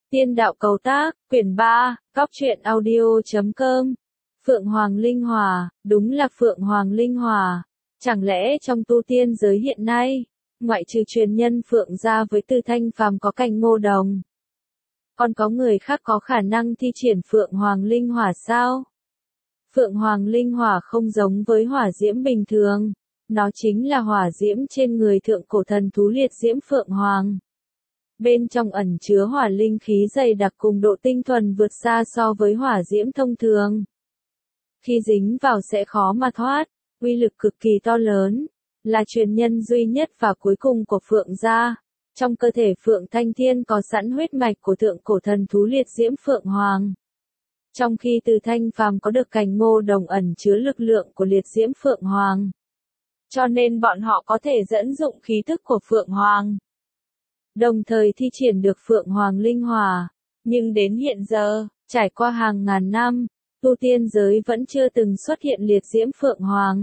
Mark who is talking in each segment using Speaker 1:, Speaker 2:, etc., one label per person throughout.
Speaker 1: Tiên đạo cầu tác, quyển 3, Cóc truyện audio.com. Phượng Hoàng Linh Hòa, đúng là Phượng Hoàng Linh Hòa. Chẳng lẽ trong tu tiên giới hiện nay, ngoại trừ truyền nhân Phượng gia với Từ Thanh Phàm có Cành Ngô Đồng, còn có người khác có khả năng thi triển Phượng Hoàng Linh Hỏa sao? Phượng Hoàng Linh Hỏa không giống với hỏa diễm bình thường, nó chính là hỏa diễm trên người thượng cổ thần thú liệt diễm Phượng Hoàng. Bên trong ẩn chứa hỏa linh khí dày đặc cùng độ tinh thuần vượt xa so với hỏa diễm thông thường. Khi dính vào sẽ khó mà thoát, uy lực cực kỳ to lớn, là truyền nhân duy nhất và cuối cùng của Phượng gia. Trong cơ thể Phượng Thanh Thiên có sẵn huyết mạch của thượng cổ thần thú liệt diễm Phượng Hoàng. Trong khi Từ Thanh Phàm có được Cành Ngô Đồng ẩn chứa lực lượng của liệt diễm Phượng Hoàng. Cho nên bọn họ có thể dẫn dụng khí thức của Phượng Hoàng, đồng thời thi triển được Phượng Hoàng Linh Hỏa. Nhưng đến hiện giờ, trải qua hàng ngàn năm, tu tiên giới vẫn chưa từng xuất hiện liệt diễm Phượng Hoàng.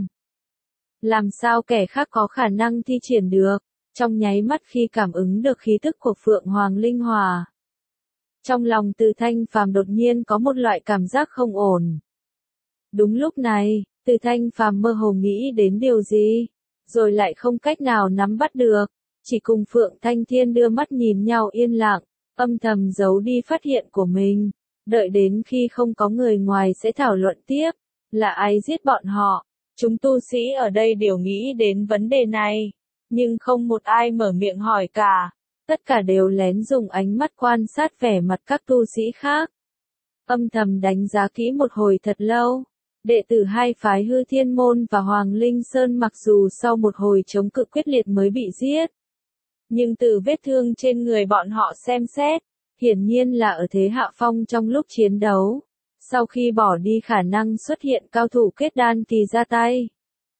Speaker 1: Làm sao kẻ khác có khả năng thi triển được? Trong nháy mắt khi cảm ứng được khí thức của Phượng Hoàng Linh Hỏa, trong lòng Từ Thanh Phàm đột nhiên có một loại cảm giác không ổn. Đúng lúc này, Từ Thanh Phàm mơ hồ nghĩ đến điều gì, rồi lại không cách nào nắm bắt được. Chỉ cùng Phượng Thanh Thiên đưa mắt nhìn nhau yên lặng, âm thầm giấu đi phát hiện của mình, đợi đến khi không có người ngoài sẽ thảo luận tiếp, là ai giết bọn họ. Chúng tu sĩ ở đây đều nghĩ đến vấn đề này, nhưng không một ai mở miệng hỏi cả, tất cả đều lén dùng ánh mắt quan sát vẻ mặt các tu sĩ khác. Âm thầm đánh giá kỹ một hồi thật lâu, đệ tử hai phái Hư Thiên Môn và Hoàng Linh Sơn mặc dù sau một hồi chống cự quyết liệt mới bị giết, nhưng từ vết thương trên người bọn họ xem xét, hiển nhiên là ở thế hạ phong trong lúc chiến đấu. Sau khi bỏ đi khả năng xuất hiện cao thủ kết đan kỳ ra tay.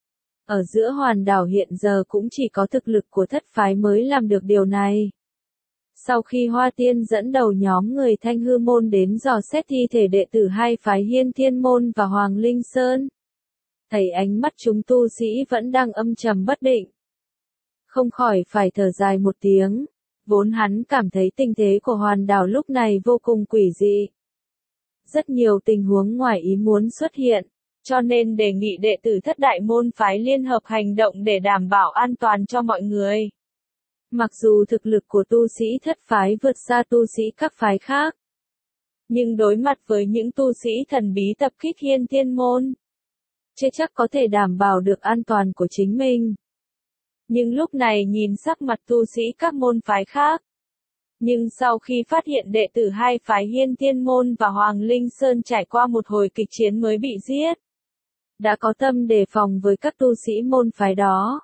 Speaker 1: Ở giữa hoàn đảo hiện giờ cũng chỉ có thực lực của thất phái mới làm được điều này. Sau khi Hoa Tiên dẫn đầu nhóm người Thanh Hư Môn đến dò xét thi thể đệ tử hai phái Hiên Thiên Môn và Hoàng Linh Sơn, thấy ánh mắt chúng tu sĩ vẫn đang âm trầm bất định, không khỏi phải thở dài một tiếng. Vốn hắn cảm thấy tình thế của hoàn đảo lúc này vô cùng quỷ dị. Rất nhiều tình huống ngoài ý muốn xuất hiện, cho nên đề nghị đệ tử thất đại môn phái liên hợp hành động để đảm bảo an toàn cho mọi người. Mặc dù thực lực của tu sĩ thất phái vượt xa tu sĩ các phái khác, nhưng đối mặt với những tu sĩ thần bí tập kích Hiên Thiên Môn, chưa chắc có thể đảm bảo được an toàn của chính mình. Nhưng lúc này nhìn sắc mặt tu sĩ các môn phái khác, nhưng sau khi phát hiện đệ tử hai phái Hiên Thiên Môn và Hoàng Linh Sơn trải qua một hồi kịch chiến mới bị giết, đã có tâm đề phòng với các tu sĩ môn phái đó.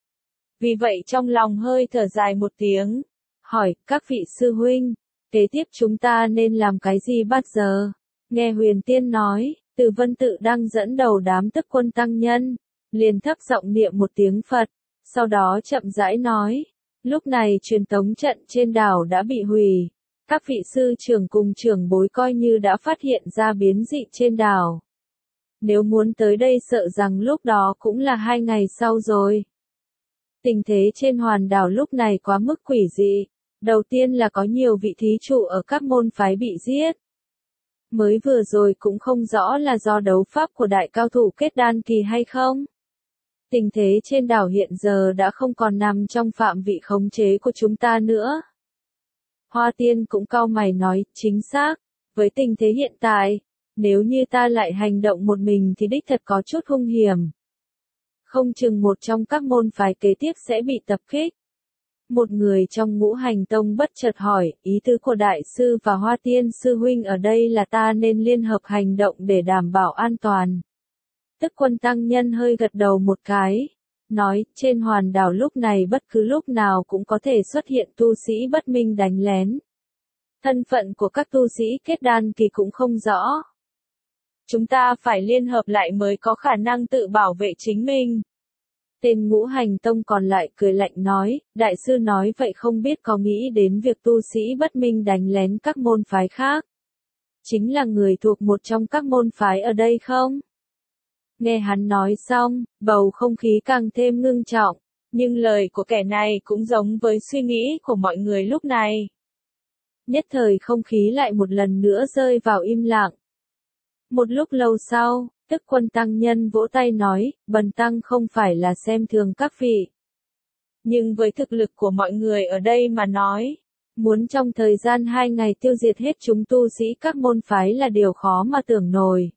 Speaker 1: Vì vậy trong lòng hơi thở dài một tiếng, hỏi các vị sư huynh, kế tiếp chúng ta nên làm cái gì bây giờ? Nghe Huyền Tiên nói, Từ Vân Tự đang dẫn đầu đám tức quân tăng nhân, liền thấp giọng niệm một tiếng Phật, sau đó chậm rãi nói. Lúc này truyền tống trận trên đảo đã bị hủy. Các vị sư trưởng cùng trưởng bối coi như đã phát hiện ra biến dị trên đảo. Nếu muốn tới đây sợ rằng lúc đó cũng là 2 ngày sau rồi. Tình thế trên hoàn đảo lúc này quá mức quỷ dị. Đầu tiên là có nhiều vị thí chủ ở các môn phái bị giết. Mới vừa rồi cũng không rõ là do đấu pháp của đại cao thủ kết đan kỳ hay không. Tình thế trên đảo hiện giờ đã không còn nằm trong phạm vị khống chế của chúng ta nữa. Hoa Tiên cũng cau mày nói, chính xác, với tình thế hiện tại, nếu như ta lại hành động một mình thì đích thật có chút hung hiểm. Không chừng một trong các môn phái kế tiếp sẽ bị tập kích. Một người trong Ngũ Hành Tông bất chợt hỏi, ý tứ của Đại sư và Hoa Tiên sư huynh ở đây là ta nên liên hợp hành động để đảm bảo an toàn. Tức quân tăng nhân hơi gật đầu một cái, nói, trên hoàn đảo lúc này bất cứ lúc nào cũng có thể xuất hiện tu sĩ bất minh đánh lén. Thân phận của các tu sĩ kết đan kỳ cũng không rõ. Chúng ta phải liên hợp lại mới có khả năng tự bảo vệ chính mình. Tên Ngũ Hành Tông còn lại cười lạnh nói, đại sư nói vậy không biết có nghĩ đến việc tu sĩ bất minh đánh lén các môn phái khác. Chính là người thuộc một trong các môn phái ở đây không? Nghe hắn nói xong, bầu không khí càng thêm ngưng trọng, nhưng lời của kẻ này cũng giống với suy nghĩ của mọi người lúc này. Nhất thời không khí lại một lần nữa rơi vào im lặng. Một lúc lâu sau, Tức Quân tăng nhân vỗ tay nói, bần tăng không phải là xem thường các vị. Nhưng với thực lực của mọi người ở đây mà nói, muốn trong thời gian 2 ngày tiêu diệt hết chúng tu sĩ các môn phái là điều khó mà tưởng nổi.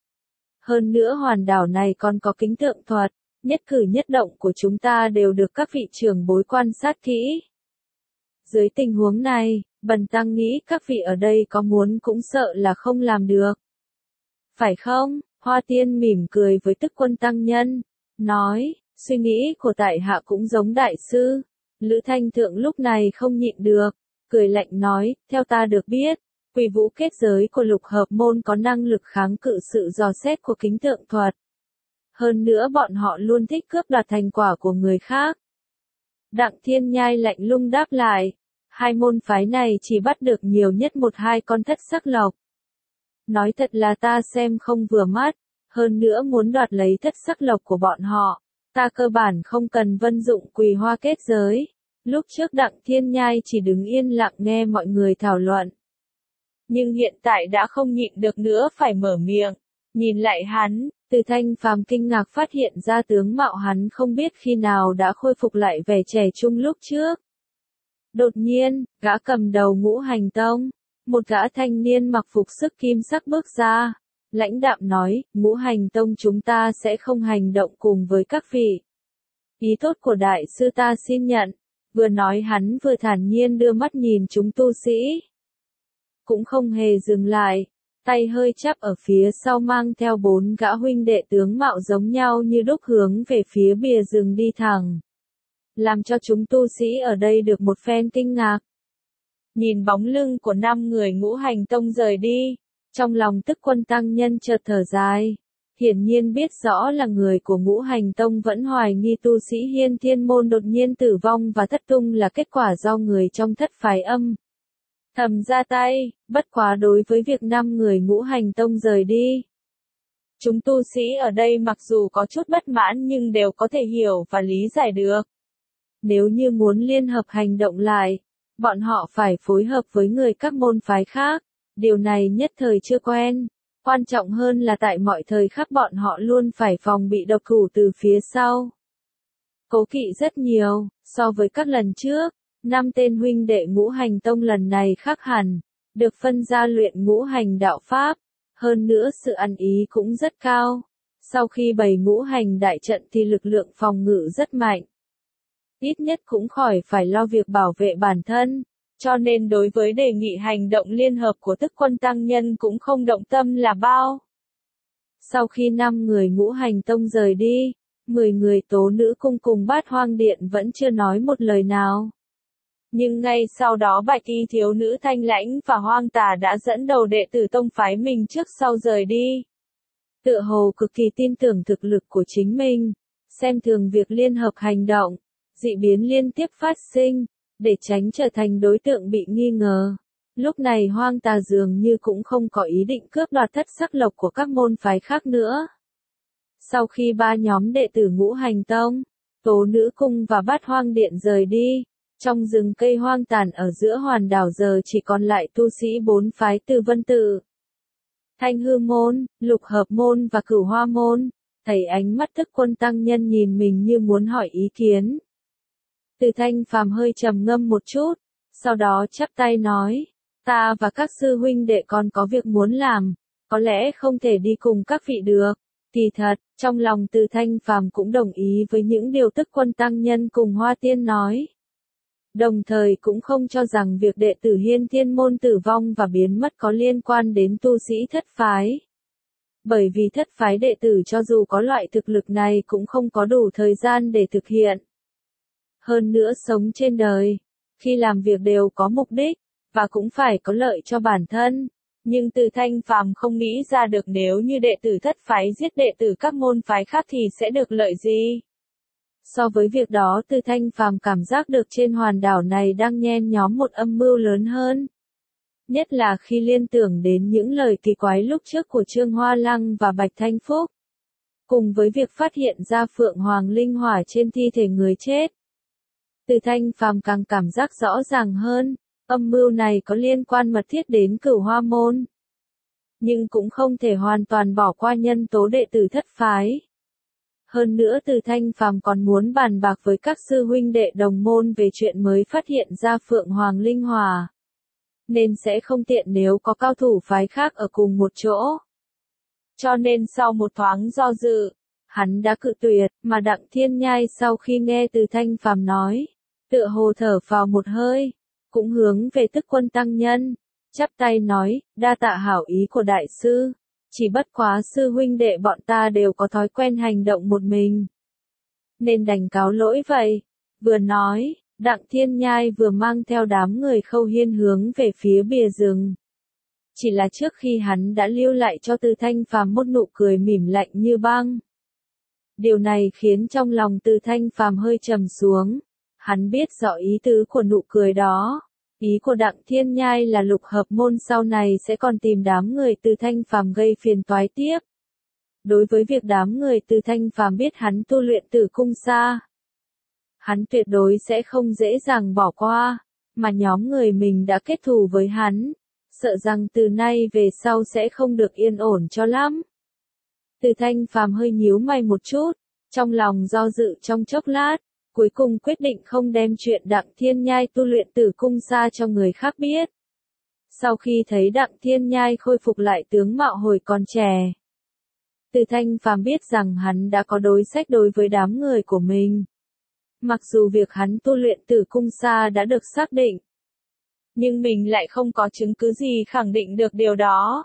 Speaker 1: Hơn nữa hoàn đảo này còn có kính tượng thuật, nhất cử nhất động của chúng ta đều được các vị trưởng bối quan sát kỹ. Dưới tình huống này, bần tăng nghĩ các vị ở đây có muốn cũng sợ là không làm được. Phải không? Hoa Tiên mỉm cười với Tức Quân tăng nhân, nói, suy nghĩ của tại hạ cũng giống đại sư. Lữ Thanh Thượng lúc này không nhịn được, cười lạnh nói, theo ta được biết, Quỷ Vũ kết giới của Lục Hợp môn có năng lực kháng cự sự dò xét của kính tượng thuật. Hơn nữa bọn họ luôn thích cướp đoạt thành quả của người khác. Đặng Thiên Nhai lạnh lùng đáp lại, hai môn phái này chỉ bắt được nhiều nhất 1-2 con thất sắc lộc. Nói thật là ta xem không vừa mắt, hơn nữa muốn đoạt lấy thất sắc lộc của bọn họ, ta cơ bản không cần vận dụng Quỳ Hoa kết giới. Lúc trước Đặng Thiên Nhai chỉ đứng yên lặng nghe mọi người thảo luận. Nhưng hiện tại đã không nhịn được nữa phải mở miệng, nhìn lại hắn, Từ Thanh Phàm kinh ngạc phát hiện ra tướng mạo hắn không biết khi nào đã khôi phục lại vẻ trẻ trung lúc trước. Đột nhiên, gã cầm đầu Ngũ Hành Tông, một gã thanh niên mặc phục sức kim sắc bước ra, lãnh đạm nói, Ngũ Hành Tông chúng ta sẽ không hành động cùng với các vị. Ý tốt của đại sư ta xin nhận, vừa nói hắn vừa thản nhiên đưa mắt nhìn chúng tu sĩ. Cũng không hề dừng lại, tay hơi chắp ở phía sau mang theo 4 gã huynh đệ tướng mạo giống nhau như đúc hướng về phía bìa rừng đi thẳng. Làm cho chúng tu sĩ ở đây được một phen kinh ngạc. Nhìn bóng lưng của 5 người Ngũ Hành Tông rời đi, trong lòng Tức Quân tăng nhân chợt thở dài. Hiển nhiên biết rõ là người của Ngũ Hành Tông vẫn hoài nghi tu sĩ Hiên Thiên môn đột nhiên tử vong và thất tung là kết quả do người trong thất phái âm thầm ra tay, bất quá đối với việc 5 người Ngũ Hành Tông rời đi. Chúng tu sĩ ở đây mặc dù có chút bất mãn nhưng đều có thể hiểu và lý giải được. Nếu như muốn liên hợp hành động lại, bọn họ phải phối hợp với người các môn phái khác, điều này nhất thời chưa quen. Quan trọng hơn là tại mọi thời khắc bọn họ luôn phải phòng bị độc thủ từ phía sau. Cố kỵ rất nhiều, so với các lần trước, 5 tên huynh đệ Ngũ Hành Tông lần này khác hẳn, được phân ra luyện ngũ hành đạo pháp, hơn nữa sự ăn ý cũng rất cao. Sau khi bày ngũ hành đại trận thì lực lượng phòng ngự rất mạnh. Ít nhất cũng khỏi phải lo việc bảo vệ bản thân, cho nên đối với đề nghị hành động liên hợp của Tức Quân tăng nhân cũng không động tâm là bao. Sau khi 5 người Ngũ Hành Tông rời đi, 10 người Tố Nữ Cung cùng Bát Hoang Điện vẫn chưa nói một lời nào. Nhưng ngay sau đó Bạch Y thiếu nữ Thanh Lãnh và Hoang Tà đã dẫn đầu đệ tử tông phái mình trước sau rời đi. Tựa hồ cực kỳ tin tưởng thực lực của chính mình, xem thường việc liên hợp hành động, dị biến liên tiếp phát sinh, để tránh trở thành đối tượng bị nghi ngờ. Lúc này Hoang Tà dường như cũng không có ý định cướp đoạt thất sắc lộc của các môn phái khác nữa. Sau khi 3 nhóm đệ tử Ngũ Hành Tông, Tố Nữ Cung và Bát Hoang Điện rời đi, trong rừng cây hoang tàn ở giữa hoàn đảo giờ chỉ còn lại tu sĩ 4 phái Từ Vân Tự, Thanh Hư môn, Lục Hợp môn và Cửu Hoa môn. Thấy ánh mắt Tức Quân tăng nhân nhìn mình như muốn hỏi ý kiến. Từ Thanh Phàm hơi trầm ngâm một chút, sau đó chắp tay nói, ta và các sư huynh đệ còn có việc muốn làm, có lẽ không thể đi cùng các vị được. Kỳ thật, trong lòng Từ Thanh Phàm cũng đồng ý với những điều Tức Quân tăng nhân cùng Hoa Tiên nói. Đồng thời cũng không cho rằng việc đệ tử Hiên Thiên môn tử vong và biến mất có liên quan đến tu sĩ thất phái. Bởi vì thất phái đệ tử cho dù có loại thực lực này cũng không có đủ thời gian để thực hiện. Hơn nữa sống trên đời, khi làm việc đều có mục đích, và cũng phải có lợi cho bản thân. Nhưng Từ Thanh Phàm không nghĩ ra được nếu như đệ tử thất phái giết đệ tử các môn phái khác thì sẽ được lợi gì. So với việc đó Từ Thanh Phàm cảm giác được trên hoàn đảo này đang nhen nhóm một âm mưu lớn hơn. Nhất là khi liên tưởng đến những lời kỳ quái lúc trước của Trương Hoa Lăng và Bạch Thanh Phúc. Cùng với việc phát hiện ra Phượng Hoàng Linh Hỏa trên thi thể người chết. Từ Thanh Phàm càng cảm giác rõ ràng hơn, Âm mưu này có liên quan mật thiết đến Cửu Hoa môn, nhưng cũng không thể hoàn toàn bỏ qua nhân tố đệ tử thất phái. Hơn nữa Từ Thanh Phàm còn muốn bàn bạc với các sư huynh đệ đồng môn về chuyện mới phát hiện ra Phượng Hoàng Linh Hỏa, nên sẽ không tiện nếu có cao thủ phái khác ở cùng một chỗ. Cho nên sau một thoáng do dự, hắn đã cự tuyệt, mà Đặng Thiên Nhai sau khi nghe Từ Thanh Phàm nói, tựa hồ thở phào một hơi, cũng hướng về Tức Quân tăng nhân, chắp tay nói, đa tạ hảo ý của đại sư, chỉ bất quá sư huynh đệ bọn ta đều có thói quen hành động một mình, nên đành cáo lỗi vậy. Vừa nói, Đặng Thiên Nhai vừa mang theo đám người Khâu Hiên hướng về phía bìa rừng. Chỉ là trước khi hắn đã lưu lại cho Từ Thanh Phàm một nụ cười mỉm lạnh như băng. Điều này khiến trong lòng Từ Thanh Phàm hơi trầm xuống. Hắn biết rõ ý tứ của nụ cười đó. Ý của Đặng Thiên Nhai là Lục Hợp môn sau này sẽ còn tìm đám người Từ Thanh Phàm gây phiền toái tiếp. Đối với việc đám người Từ Thanh Phàm biết hắn tu luyện Tử Cung Sa, hắn tuyệt đối sẽ không dễ dàng bỏ qua, mà nhóm người mình đã kết thù với hắn, sợ rằng từ nay về sau sẽ không được yên ổn cho lắm. Từ Thanh Phàm hơi nhíu mày một chút, trong lòng do dự trong chốc lát, cuối cùng quyết định không đem chuyện Đặng Thiên Nhai tu luyện Tử Cung Sa cho người khác biết. Sau khi thấy Đặng Thiên Nhai khôi phục lại tướng mạo hồi còn trẻ, Từ Thanh Phàm biết rằng hắn đã có đối sách đối với đám người của mình. Mặc dù việc hắn tu luyện Tử Cung Sa đã được xác định, nhưng mình lại không có chứng cứ gì khẳng định được điều đó.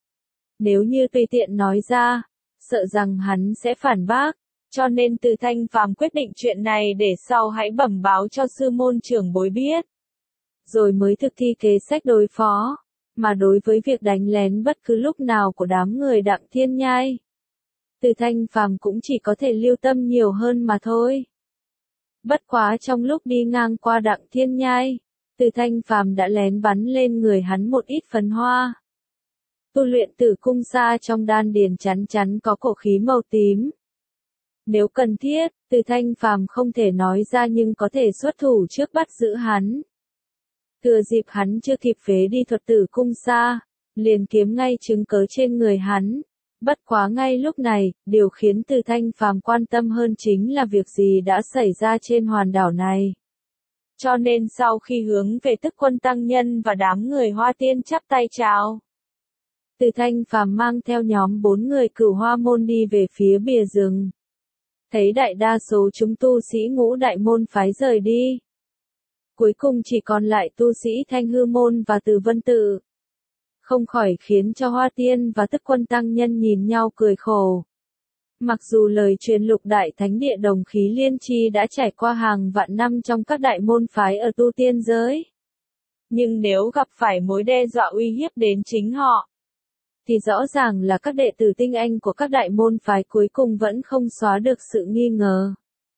Speaker 1: Nếu như tùy tiện nói ra, sợ rằng hắn sẽ phản bác, cho nên Từ Thanh Phàm quyết định chuyện này để sau hãy bẩm báo cho sư môn trưởng bối biết, rồi mới thực thi kế sách đối phó. Mà đối với việc đánh lén bất cứ lúc nào của đám người Đặng Thiên Nhai, Từ Thanh Phàm cũng chỉ có thể lưu tâm nhiều hơn mà thôi. Bất quá trong lúc đi ngang qua Đặng Thiên Nhai, Từ Thanh Phàm đã lén bắn lên người hắn một ít phấn hoa. Tu luyện Tử Cung Sa trong đan điền chắn chắn có cổ khí màu tím. Nếu cần thiết, Từ Thanh Phàm không thể nói ra nhưng có thể xuất thủ trước bắt giữ hắn. Thừa dịp hắn chưa kịp phế đi thuật Tử Cung Sa, liền kiếm ngay chứng cớ trên người hắn. Bất quá ngay lúc này, điều khiến Từ Thanh Phàm quan tâm hơn chính là việc gì đã xảy ra trên hòn đảo này. Cho nên sau khi hướng về Tức Quân tăng nhân và đám người Hoa Tiên chắp tay chào, Từ Thanh Phàm mang theo nhóm 4 người Cửu Hoa môn đi về phía bìa rừng. Thấy đại đa số chúng tu sĩ Ngũ Đại môn phái rời đi, cuối cùng chỉ còn lại tu sĩ Thanh Hư môn và Từ Vân tự, không khỏi khiến cho Hoa Tiên và Tức Quân tăng nhân nhìn nhau cười khổ. Mặc dù lời truyền Lục Đại Thánh Địa Đồng Khí Liên Chi đã trải qua hàng vạn năm trong các đại môn phái ở tu tiên giới, nhưng nếu gặp phải mối đe dọa uy hiếp đến chính họ, thì rõ ràng là các đệ tử tinh anh của các đại môn phái cuối cùng vẫn không xóa được sự nghi ngờ.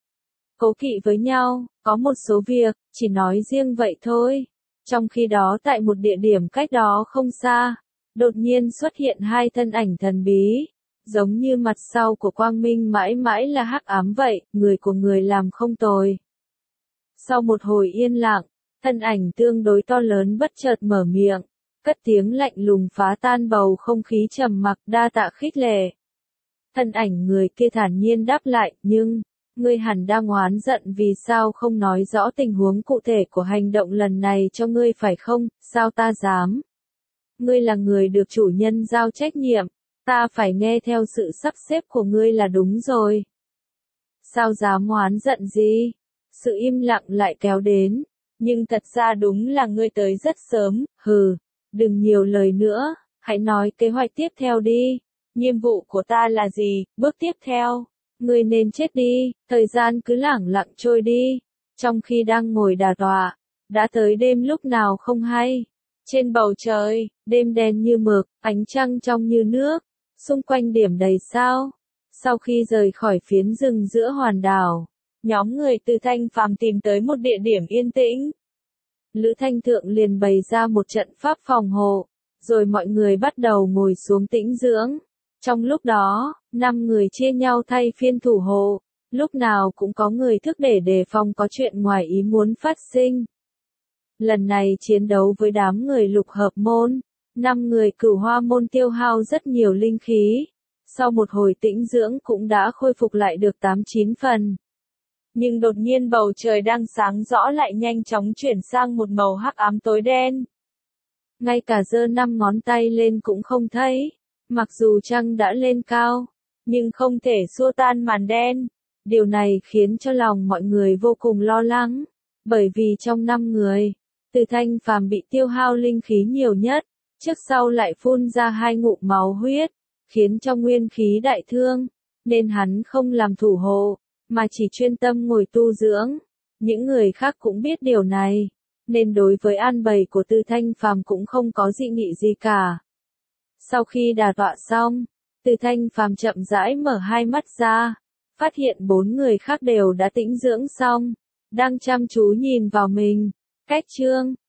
Speaker 1: Cố kỵ với nhau, có một số việc, chỉ nói riêng vậy thôi. Trong khi đó tại một địa điểm cách đó không xa, đột nhiên xuất hiện hai thân ảnh thần bí, giống như mặt sau của quang minh mãi mãi là hắc ám vậy, người của người làm không tồi. Sau một hồi yên lặng, thân ảnh tương đối to lớn bất chợt mở miệng, cất tiếng lạnh lùng phá tan bầu không khí trầm mặc, đa tạ khích lệ. Thân ảnh người kia thản nhiên đáp lại, nhưng, ngươi hẳn đang oán giận vì sao không nói rõ tình huống cụ thể của hành động lần này cho ngươi phải không, sao ta dám. Ngươi là người được chủ nhân giao trách nhiệm, ta phải nghe theo sự sắp xếp của ngươi là đúng rồi. Sao dám oán giận gì? Sự im lặng lại kéo đến, nhưng thật ra đúng là ngươi tới rất sớm, hừ, đừng nhiều lời nữa, hãy nói kế hoạch tiếp theo đi. Nhiệm vụ của ta là gì, bước tiếp theo? Ngươi nên chết đi, thời gian cứ lẳng lặng trôi đi. Trong khi đang ngồi đà tọa, đã tới đêm lúc nào không hay. Trên bầu trời, đêm đen như mực, ánh trăng trong như nước, xung quanh điểm đầy sao. Sau khi rời khỏi phiến rừng giữa hòn đảo, nhóm người Từ Thanh Phàm tìm tới một địa điểm yên tĩnh. Lữ Thanh Thượng liền bày ra một trận pháp phòng hộ, rồi mọi người bắt đầu ngồi xuống tĩnh dưỡng. Trong lúc đó, 5 người chia nhau thay phiên thủ hộ, lúc nào cũng có người thức để đề phòng có chuyện ngoài ý muốn phát sinh. Lần này chiến đấu với đám người lục hợp môn, 5 người Cửu Hoa môn tiêu hao rất nhiều linh khí. Sau một hồi tĩnh dưỡng cũng đã khôi phục lại được 8-9 phần. Nhưng đột nhiên bầu trời đang sáng rõ lại nhanh chóng chuyển sang một màu hắc ám tối đen. Ngay cả giơ 5 ngón tay lên cũng không thấy. Mặc dù trăng đã lên cao, nhưng không thể xua tan màn đen. Điều này khiến cho lòng mọi người vô cùng lo lắng. Bởi vì trong 5 người, Từ Thanh Phàm bị tiêu hao linh khí nhiều nhất, trước sau lại phun ra 2 ngụm máu huyết, khiến cho nguyên khí đại thương, nên hắn không làm thủ hộ, mà chỉ chuyên tâm ngồi tu dưỡng. Những người khác cũng biết điều này, nên đối với an bày của Từ Thanh Phàm cũng không có dị nghị gì cả. Sau khi đả tọa xong, Từ Thanh Phàm chậm rãi mở hai mắt ra, phát hiện 4 người khác đều đã tĩnh dưỡng xong, đang chăm chú nhìn vào mình. Cách chương